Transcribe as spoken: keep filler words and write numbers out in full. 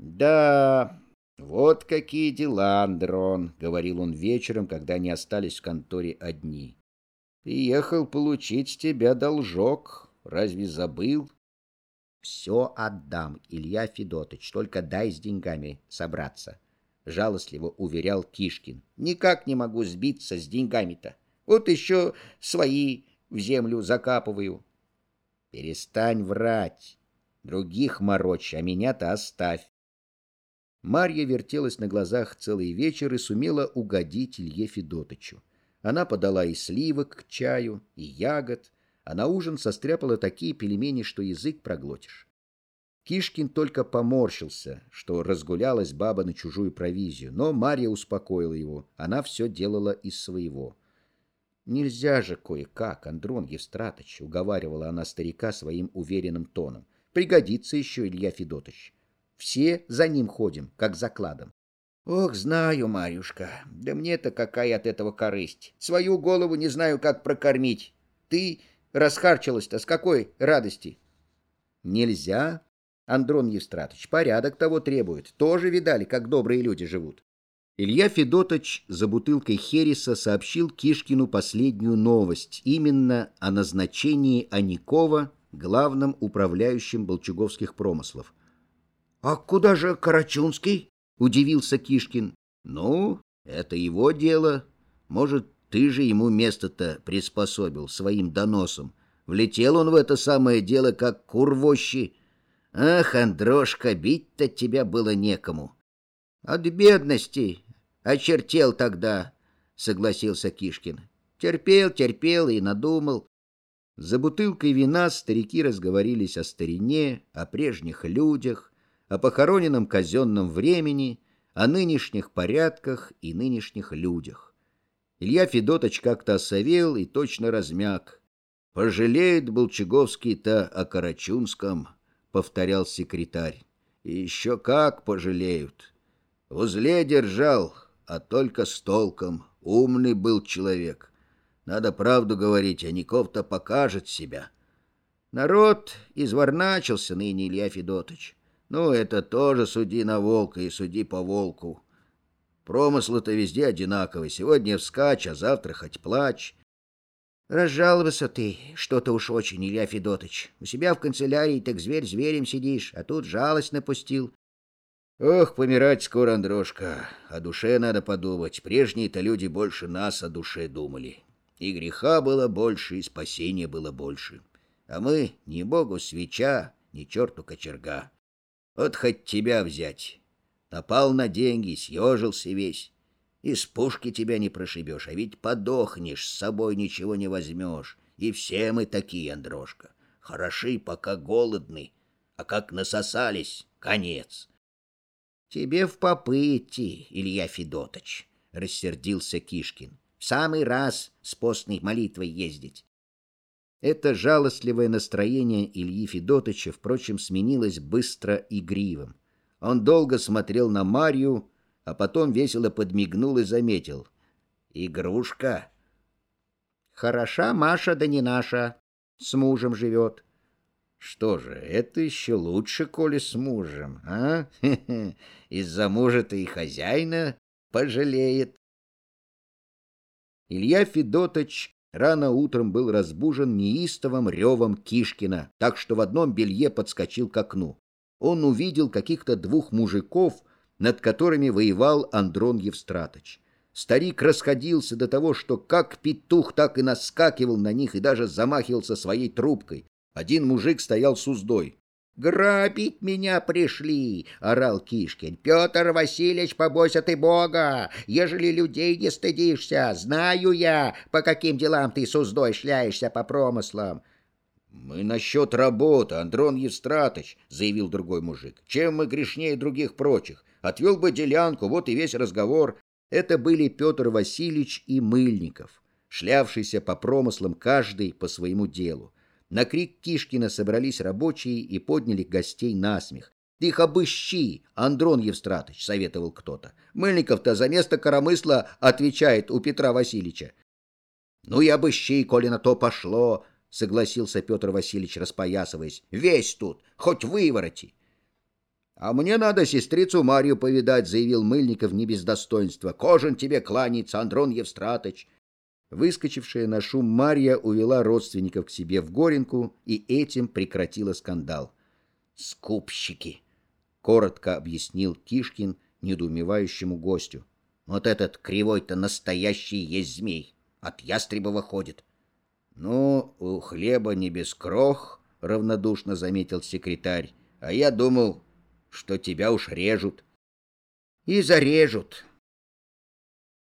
Да, вот какие дела, Андрон, — говорил он вечером, когда они остались в конторе одни. Приехал получить с тебя должок. Разве забыл? Все отдам, Илья Федотыч, только дай с деньгами собраться, — жалостливо уверял Кишкин. Никак не могу сбиться с деньгами-то. Вот еще свои в землю закапываю. Перестань врать. Других морочь, а меня-то оставь. Марья вертелась на глазах целый вечер и сумела угодить Илье Федотычу. Она подала и сливок к чаю, и ягод, а на ужин состряпала такие пельмени, что язык проглотишь. Кишкин только поморщился, что разгулялась баба на чужую провизию, но Марья успокоила его, она все делала из своего. «Нельзя же кое-как, Андрон Евстратыч», — уговаривала она старика своим уверенным тоном. «Пригодится еще Илья Федотыч. Все за ним ходим, как за кладом». «Ох, знаю, Марюшка, да мне-то какая от этого корысть. Свою голову не знаю, как прокормить. Ты расхарчилась-то с какой радости?» «Нельзя, Андрон Евстратыч, порядок того требует. Тоже видали, как добрые люди живут». Илья Федотыч за бутылкой хереса сообщил Кишкину последнюю новость, именно о назначении Аникова главным управляющим Болчуговских промыслов. «А куда же Карачунский?» — удивился Кишкин. «Ну, это его дело. Может, ты же ему место-то приспособил своим доносом. Влетел он в это самое дело, как кур в ощи. Ах, Андрошка, бить-то тебя было некому». «От бедности очертел тогда», — согласился Кишкин. «Терпел, терпел и надумал». За бутылкой вина старики разговорились о старине, о прежних людях, о похороненном казенном времени, о нынешних порядках и нынешних людях. Илья Федотыч как-то осовел и точно размяк. «Пожалеет Болчуговский-то о Карачунском», — повторял секретарь. «И еще как пожалеют. В узле держал, а только с толком. Умный был человек. Надо правду говорить, Аников-то покажет себя». «Народ изворначился ныне, Илья Федотыч. Ну, это тоже суди на волка и суди по волку. Промыслы-то везде одинаковые. Сегодня вскачь, а завтра хоть плачь». «Разжаловался ты что-то уж очень, Илья Федотыч. У себя в канцелярии так зверь зверем сидишь, а тут жалость напустил». «Ох, помирать скоро, Андрошка. О душе надо подумать. Прежние-то люди больше нас о душе думали. И греха было больше, и спасения было больше. А мы ни богу свеча, ни черту кочерга. Вот хоть тебя взять. Напал на деньги, съежился весь. Из пушки тебя не прошибешь, а ведь подохнешь, с собой ничего не возьмешь. И все мы такие, Андрошка. Хороши, пока голодны, а как насосались — конец». «Тебе в попы идти, Илья Федотыч», — рассердился Кишкин. «В самый раз с постной молитвой ездить». Это жалостливое настроение Ильи Федотыча, впрочем, сменилось быстро игривым. Он долго смотрел на Марью, а потом весело подмигнул и заметил: «Игрушка». «Хороша Маша, да не наша. С мужем живет». «Что же, это еще лучше, коли с мужем, а? Из-за мужа-то и хозяина пожалеет». Илья Федотыч рано утром был разбужен неистовым ревом Кишкина, так что в одном белье подскочил к окну. Он увидел каких-то двух мужиков, над которыми воевал Андрон Евстратыч. Старик расходился до того, что как петух, так и наскакивал на них и даже замахивался своей трубкой. Один мужик стоял с уздой. «Грабить меня пришли!» — орал Кишкин. «Петр Васильевич, побойся ты Бога! Ежели людей не стыдишься, знаю я, по каким делам ты с уздой шляешься по промыслам». «Мы насчет работы, Андрон Евстратыч», — заявил другой мужик. «Чем мы грешнее других прочих? Отвел бы делянку, вот и весь разговор». Это были Петр Васильевич и Мыльников, шлявшиеся по промыслам каждый по своему делу. На крик Кишкина собрались рабочие и подняли гостей насмех. «Ты их обыщи, Андрон Евстратыч», — советовал кто-то. «Мыльников-то за место коромысла отвечает у Петра Васильевича». «Ну и обыщи, коли на то пошло», — согласился Петр Васильевич, распоясываясь. «Весь тут, хоть вывороти». А мне надо сестрицу Марью повидать, заявил Мыльников не без достоинства. Кожан тебе кланяется, Андрон Евстратыч. Выскочившая на шум Марья увела родственников к себе в Горенку и этим прекратила скандал. «Скупщики!» — коротко объяснил Кишкин недоумевающему гостю. «Вот этот кривой-то настоящий есть змей. От Ястребова ходит». «Ну, у хлеба не без крох», — равнодушно заметил секретарь. «А я думал, что тебя уж режут». «И зарежут.